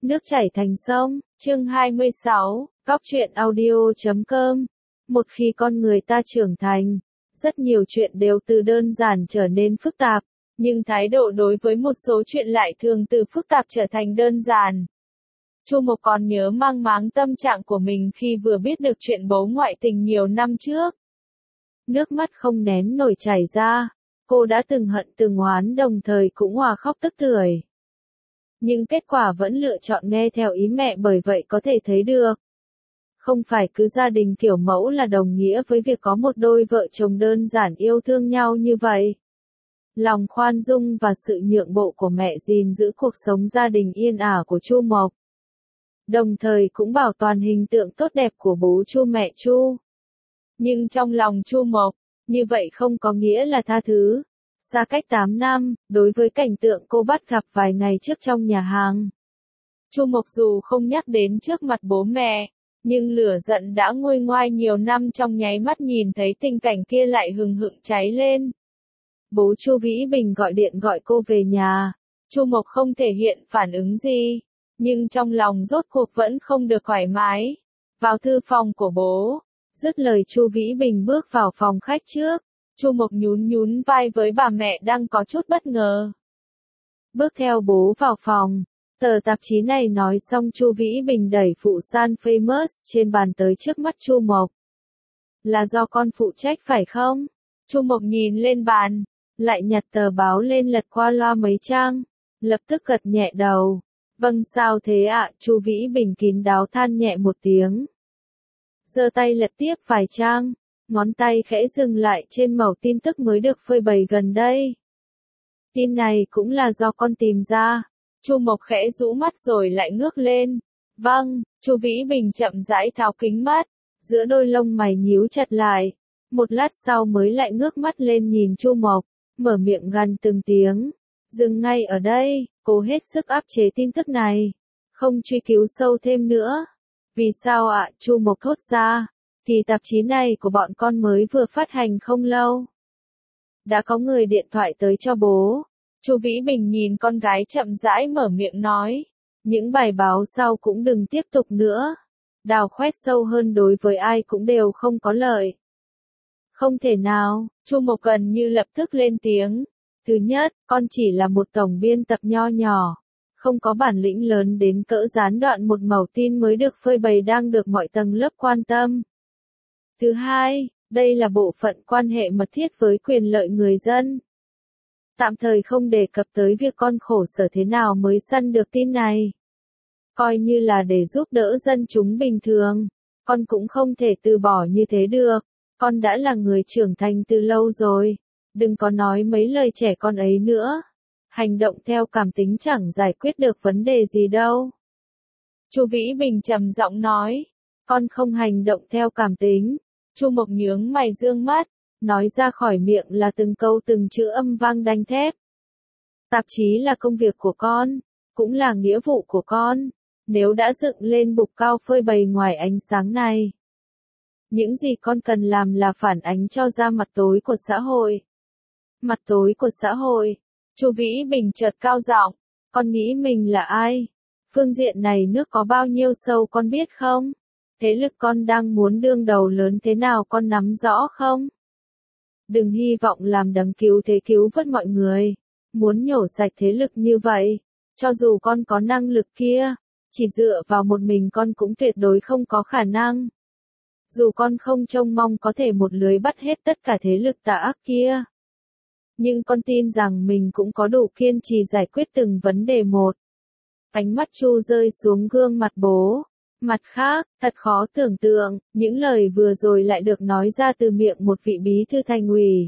Nước chảy thành sông, chương 26, Cóc truyện audio.com. Một khi con người ta trưởng thành, rất nhiều chuyện đều từ đơn giản trở nên phức tạp, nhưng thái độ đối với một số chuyện lại thường từ phức tạp trở thành đơn giản. Chu Mộc còn nhớ mang máng tâm trạng của mình khi vừa biết được chuyện bố ngoại tình nhiều năm trước. Nước mắt không nén nổi chảy ra, cô đã từng hận từng oán đồng thời cũng hòa khóc tức tưởi. Nhưng kết quả vẫn lựa chọn nghe theo ý mẹ, bởi vậy có thể thấy được. Không phải cứ gia đình kiểu mẫu là đồng nghĩa với việc có một đôi vợ chồng đơn giản yêu thương nhau như vậy. Lòng khoan dung và sự nhượng bộ của mẹ gìn giữ cuộc sống gia đình yên ả của Chu Mộc. Đồng thời cũng bảo toàn hình tượng tốt đẹp của bố Chu mẹ Chu. Nhưng trong lòng Chu Mộc, như vậy không có nghĩa là tha thứ. Xa cách 8 năm, đối với cảnh tượng cô bắt gặp vài ngày trước trong nhà hàng. Chu Mộc dù không nhắc đến trước mặt bố mẹ, nhưng lửa giận đã nguôi ngoai nhiều năm trong nháy mắt nhìn thấy tình cảnh kia lại hừng hực cháy lên. Bố Chu Vĩ Bình gọi điện gọi cô về nhà. Chu Mộc không thể hiện phản ứng gì, nhưng trong lòng rốt cuộc vẫn không được thoải mái. Vào thư phòng của bố, dứt lời Chu Vĩ Bình bước vào phòng khách trước. Chu Mộc nhún nhún vai với bà mẹ đang có chút bất ngờ. Bước theo bố vào phòng, tờ tạp chí này nói xong Chu Vĩ Bình đẩy phụ San Famous trên bàn tới trước mắt Chu Mộc. Là do con phụ trách phải không? Chu Mộc nhìn lên bàn, lại nhặt tờ báo lên lật qua loa mấy trang, lập tức gật nhẹ đầu. Vâng, sao thế ạ? Chu Vĩ Bình kín đáo than nhẹ một tiếng. Giơ tay lật tiếp vài trang. Ngón tay khẽ dừng lại trên mẩu tin tức mới được phơi bày gần đây. Tin này cũng là do con tìm ra. Chu Mộc khẽ rũ mắt rồi lại ngước lên. Vâng, Chu Vĩ Bình chậm rãi tháo kính mắt, giữa đôi lông mày nhíu chặt lại. Một lát sau mới lại ngước mắt lên nhìn Chu Mộc, mở miệng gằn từng tiếng. Dừng ngay ở đây, cố hết sức áp chế tin tức này. Không truy cứu sâu thêm nữa. Vì sao ạ? Chu Mộc thốt ra. Thì tạp chí này của bọn con mới vừa phát hành không lâu. Đã có người điện thoại tới cho bố. Chu Vĩ Bình nhìn con gái chậm rãi mở miệng nói. Những bài báo sau cũng đừng tiếp tục nữa. Đào khoét sâu hơn đối với ai cũng đều không có lợi. Không thể nào, Chu Mộc gần như lập tức lên tiếng. Thứ nhất, con chỉ là một tổng biên tập nho nhỏ. Không có bản lĩnh lớn đến cỡ gián đoạn một mẩu tin mới được phơi bày đang được mọi tầng lớp quan tâm. Thứ hai, đây là bộ phận quan hệ mật thiết với quyền lợi người dân. Tạm thời không đề cập tới việc con khổ sở thế nào mới săn được tin này. Coi như là để giúp đỡ dân chúng bình thường, con cũng không thể từ bỏ như thế được. Con đã là người trưởng thành từ lâu rồi. Đừng có nói mấy lời trẻ con ấy nữa. Hành động theo cảm tính chẳng giải quyết được vấn đề gì đâu. Chu Vĩ Bình trầm giọng nói. Con không hành động theo cảm tính. Chu Mộc nhướng mày dương mắt, nói ra khỏi miệng là từng câu từng chữ âm vang đanh thép. Tạp chí là công việc của con, cũng là nghĩa vụ của con. Nếu đã dựng lên bục cao phơi bày ngoài ánh sáng này, những gì con cần làm là phản ánh cho ra mặt tối của xã hội. Mặt tối của xã hội. Chu Vĩ Bình chợt cao giọng, con nghĩ mình là ai? Phương diện này nước có bao nhiêu sâu con biết không? Thế lực con đang muốn đương đầu lớn thế nào con nắm rõ không? Đừng hy vọng làm đấng cứu thế cứu vớt mọi người. Muốn nhổ sạch thế lực như vậy, cho dù con có năng lực kia, chỉ dựa vào một mình con cũng tuyệt đối không có khả năng. Dù con không trông mong có thể một lưới bắt hết tất cả thế lực tà ác kia, nhưng con tin rằng mình cũng có đủ kiên trì giải quyết từng vấn đề một. Ánh mắt Chu rơi xuống gương mặt bố. Mặt khác, thật khó tưởng tượng, những lời vừa rồi lại được nói ra từ miệng một vị bí thư thành ủy.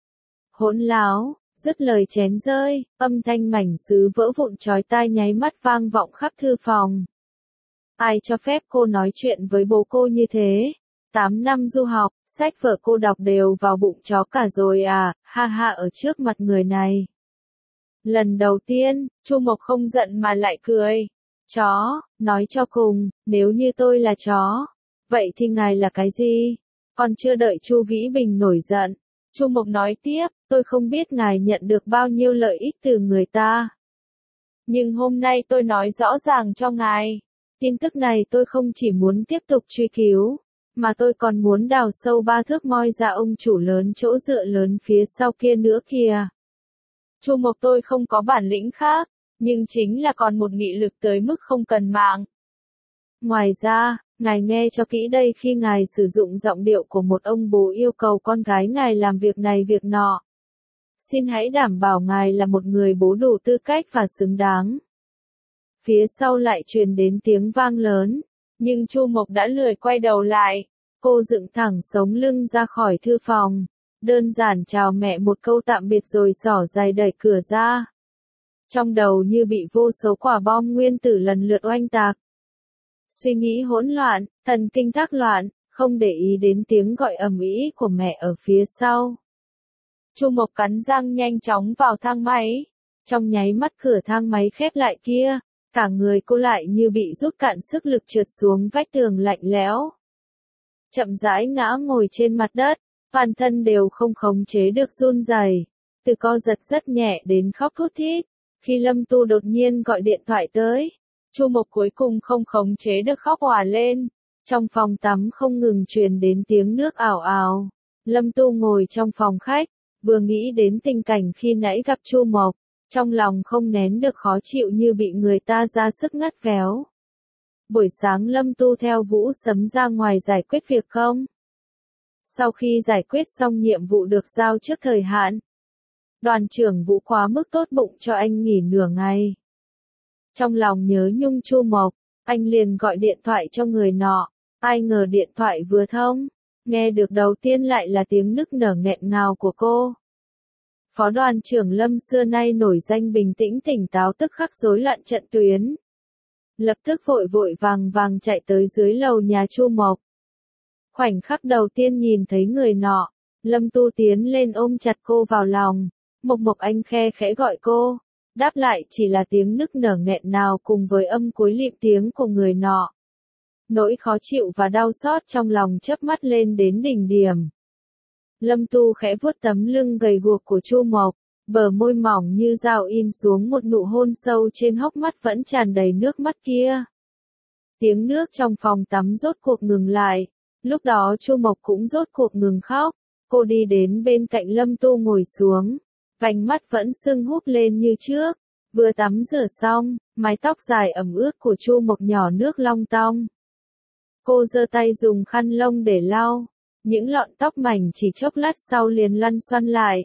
Hỗn láo, dứt lời chén rơi, âm thanh mảnh sứ vỡ vụn chói tai nháy mắt vang vọng khắp thư phòng. Ai cho phép cô nói chuyện với bố cô như thế? 8 năm du học, sách vở cô đọc đều vào bụng chó cả rồi à, ha ha ở trước mặt người này. Lần đầu tiên, Chu Mộc không giận mà lại cười. Chó, nói cho cùng, nếu như tôi là chó, vậy thì ngài là cái gì? Còn chưa đợi Chu Vĩ Bình nổi giận, Chu Mộc nói tiếp, tôi không biết ngài nhận được bao nhiêu lợi ích từ người ta. Nhưng hôm nay tôi nói rõ ràng cho ngài. Tin tức này tôi không chỉ muốn tiếp tục truy cứu, mà tôi còn muốn đào sâu 3 thước moi ra ông chủ lớn chỗ dựa lớn phía sau kia nữa kìa. Chu Mộc tôi không có bản lĩnh khác, nhưng chính là còn một nghị lực tới mức không cần mạng. Ngoài ra, ngài nghe cho kỹ đây, khi ngài sử dụng giọng điệu của một ông bố yêu cầu con gái ngài làm việc này việc nọ, xin hãy đảm bảo ngài là một người bố đủ tư cách và xứng đáng. Phía sau lại truyền đến tiếng vang lớn, nhưng Chu Mộc đã lười quay đầu lại. Cô dựng thẳng sống lưng ra khỏi thư phòng, đơn giản chào mẹ một câu tạm biệt rồi xỏ giày đẩy cửa ra. Trong đầu như bị vô số quả bom nguyên tử lần lượt oanh tạc. Suy nghĩ hỗn loạn, thần kinh thác loạn, không để ý đến tiếng gọi ầm ĩ của mẹ ở phía sau. Chu Mộc cắn răng nhanh chóng vào thang máy. Trong nháy mắt cửa thang máy khép lại kia, cả người cô lại như bị rút cạn sức lực trượt xuống vách tường lạnh lẽo. Chậm rãi ngã ngồi trên mặt đất, toàn thân đều không khống chế được run rẩy, từ co giật rất nhẹ đến khóc thút thít. Khi Lâm Tu đột nhiên gọi điện thoại tới, Chu Mộc cuối cùng không khống chế được khóc òa lên. Trong phòng tắm không ngừng truyền đến tiếng nước ào ào. Lâm Tu ngồi trong phòng khách, vừa nghĩ đến tình cảnh khi nãy gặp Chu Mộc, trong lòng không nén được khó chịu như bị người ta ra sức ngắt véo. Buổi sáng Lâm Tu theo Vũ Sấm ra ngoài giải quyết việc không? Sau khi giải quyết xong nhiệm vụ được giao trước thời hạn, đoàn trưởng Vũ quá mức tốt bụng cho anh nghỉ nửa ngày. Trong lòng nhớ nhung Chu Mộc, anh liền gọi điện thoại cho người nọ, ai ngờ điện thoại vừa thông, nghe được đầu tiên lại là tiếng nức nở nghẹn ngào của cô. Phó đoàn trưởng Lâm xưa nay nổi danh bình tĩnh tỉnh táo tức khắc rối loạn trận tuyến. Lập tức vội vội vàng vàng chạy tới dưới lầu nhà Chu Mộc. Khoảnh khắc đầu tiên nhìn thấy người nọ, Lâm Tu tiến lên ôm chặt cô vào lòng. Mộc Mộc anh khe khẽ gọi cô, đáp lại chỉ là tiếng nức nở nghẹn ngào cùng với âm cuối lịm tiếng của người nọ. Nỗi khó chịu và đau xót trong lòng chớp mắt lên đến đỉnh điểm. Lâm Tu khẽ vuốt tấm lưng gầy guộc của Chu Mộc, bờ môi mỏng như dao in xuống một nụ hôn sâu trên hốc mắt vẫn tràn đầy nước mắt kia. Tiếng nước trong phòng tắm rốt cuộc ngừng lại, lúc đó Chu Mộc cũng rốt cuộc ngừng khóc. Cô đi đến bên cạnh Lâm Tu ngồi xuống, vành mắt vẫn sưng húp lên như trước. Vừa tắm rửa xong, mái tóc dài ẩm ướt của Chu Mộc nhỏ nước long tong. Cô giơ tay dùng khăn lông để lau, những lọn tóc mảnh chỉ chốc lát sau liền lăn xoăn lại.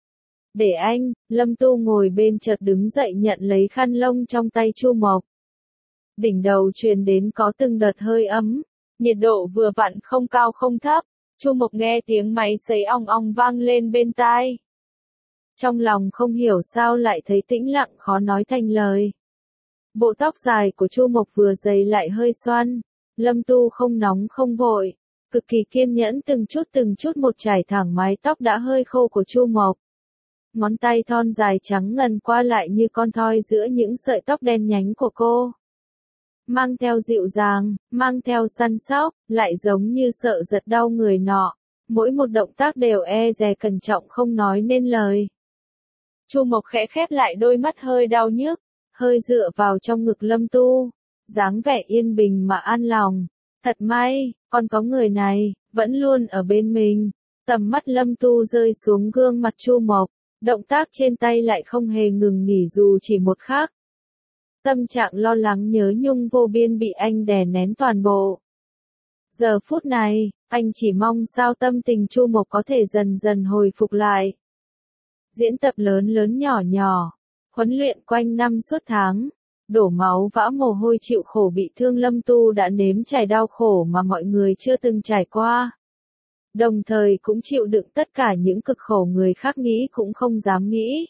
Để anh, Lâm Tu ngồi bên chợt đứng dậy nhận lấy khăn lông trong tay Chu Mộc. Đỉnh đầu truyền đến có từng đợt hơi ấm, nhiệt độ vừa vặn không cao không thấp. Chu Mộc nghe tiếng máy sấy ong ong vang lên bên tai. Trong lòng không hiểu sao lại thấy tĩnh lặng khó nói thành lời. Bộ tóc dài của Chu Mộc vừa dày lại hơi xoăn. Lâm Tu không nóng không vội, cực kỳ kiên nhẫn từng chút một trải thẳng mái tóc đã hơi khô của Chu Mộc. Ngón tay thon dài trắng ngần qua lại như con thoi giữa những sợi tóc đen nhánh của cô. Mang theo dịu dàng, mang theo săn sóc, lại giống như sợ giật đau người nọ. Mỗi một động tác đều e dè cẩn trọng không nói nên lời. Chu Mộc khẽ khép lại đôi mắt hơi đau nhức, hơi dựa vào trong ngực Lâm Tu, dáng vẻ yên bình mà an lòng. Thật may, còn có người này, vẫn luôn ở bên mình. Tầm mắt Lâm Tu rơi xuống gương mặt Chu Mộc, động tác trên tay lại không hề ngừng nghỉ dù chỉ một khắc. Tâm trạng lo lắng nhớ nhung vô biên bị anh đè nén toàn bộ. Giờ phút này, anh chỉ mong sao tâm tình Chu Mộc có thể dần dần hồi phục lại. Diễn tập lớn lớn nhỏ nhỏ, huấn luyện quanh năm suốt tháng, đổ máu vã mồ hôi chịu khổ bị thương Lâm Tu đã nếm trải đau khổ mà mọi người chưa từng trải qua. Đồng thời cũng chịu đựng tất cả những cực khổ người khác nghĩ cũng không dám nghĩ.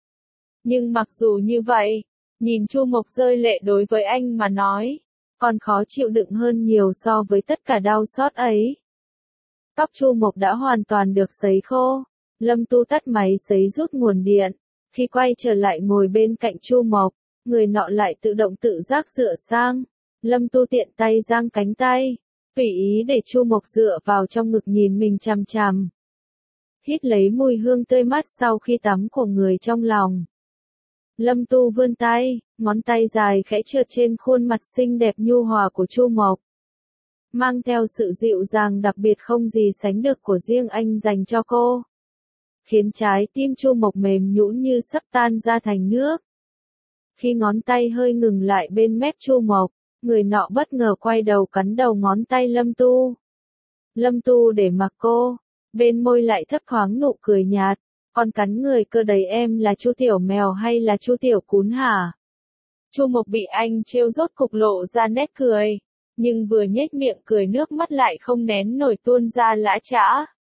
Nhưng mặc dù như vậy, nhìn Chu Mộc rơi lệ đối với anh mà nói, còn khó chịu đựng hơn nhiều so với tất cả đau xót ấy. Tóc Chu Mộc đã hoàn toàn được sấy khô, Lâm Tu tắt máy sấy rút nguồn điện, khi quay trở lại ngồi bên cạnh Chu Mộc, người nọ lại tự động tự giác dựa sang. Lâm Tu tiện tay giang cánh tay, tùy ý để Chu Mộc dựa vào trong ngực nhìn mình chằm chằm. Hít lấy mùi hương tươi mát sau khi tắm của người trong lòng. Lâm Tu vươn tay, ngón tay dài khẽ trượt trên khuôn mặt xinh đẹp nhu hòa của Chu Mộc. Mang theo sự dịu dàng đặc biệt không gì sánh được của riêng anh dành cho cô. Khiến trái tim Chu Mộc mềm nhũn như sắp tan ra thành nước. Khi ngón tay hơi ngừng lại bên mép Chu Mộc, người nọ bất ngờ quay đầu cắn đầu ngón tay Lâm Tu. Lâm Tu để mặc cô, bên môi lại thấp thoáng nụ cười nhạt, còn cắn người cơ đấy em là Chu tiểu mèo hay là Chu tiểu cún hả? Chu Mộc bị anh trêu rốt cục lộ ra nét cười, nhưng vừa nhếch miệng cười nước mắt lại không nén nổi tuôn ra lã chã.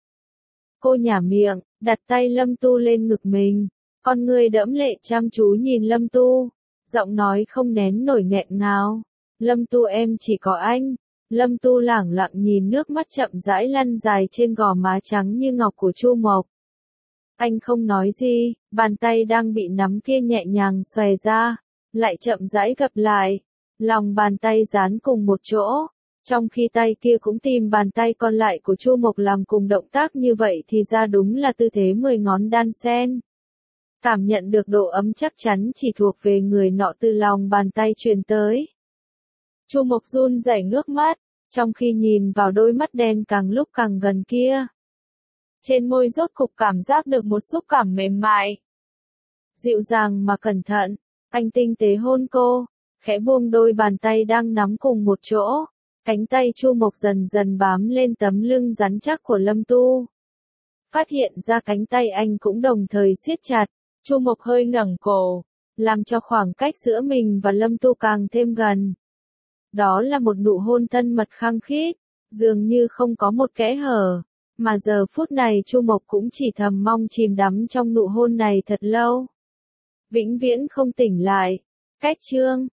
Cô nhả miệng, đặt tay Lâm Tu lên ngực mình, con người đẫm lệ chăm chú nhìn Lâm Tu, giọng nói không nén nổi nghẹn ngào. Lâm Tu em chỉ có anh. Lâm Tu lẳng lặng nhìn nước mắt chậm rãi lăn dài trên gò má trắng như ngọc của Chu Mộc. Anh không nói gì, bàn tay đang bị nắm kia nhẹ nhàng xòe ra, lại chậm rãi gập lại, lòng bàn tay dán cùng một chỗ, trong khi tay kia cũng tìm bàn tay còn lại của Chu Mộc làm cùng động tác như vậy thì ra đúng là tư thế 10 ngón đan sen. Cảm nhận được độ ấm chắc chắn chỉ thuộc về người nọ từ lòng bàn tay truyền tới. Chu Mộc run rẩy ngước mắt, trong khi nhìn vào đôi mắt đen càng lúc càng gần kia. Trên môi rốt cục cảm giác được một xúc cảm mềm mại. Dịu dàng mà cẩn thận, anh tinh tế hôn cô, khẽ buông đôi bàn tay đang nắm cùng một chỗ. Cánh tay Chu Mộc dần dần bám lên tấm lưng rắn chắc của Lâm Tu. Phát hiện ra cánh tay anh cũng đồng thời siết chặt, Chu Mộc hơi ngẩng cổ, làm cho khoảng cách giữa mình và Lâm Tu càng thêm gần. Đó là một nụ hôn thân mật khăng khít, dường như không có một kẽ hở, mà giờ phút này Chu Mộc cũng chỉ thầm mong chìm đắm trong nụ hôn này thật lâu. Vĩnh viễn không tỉnh lại. Cách chương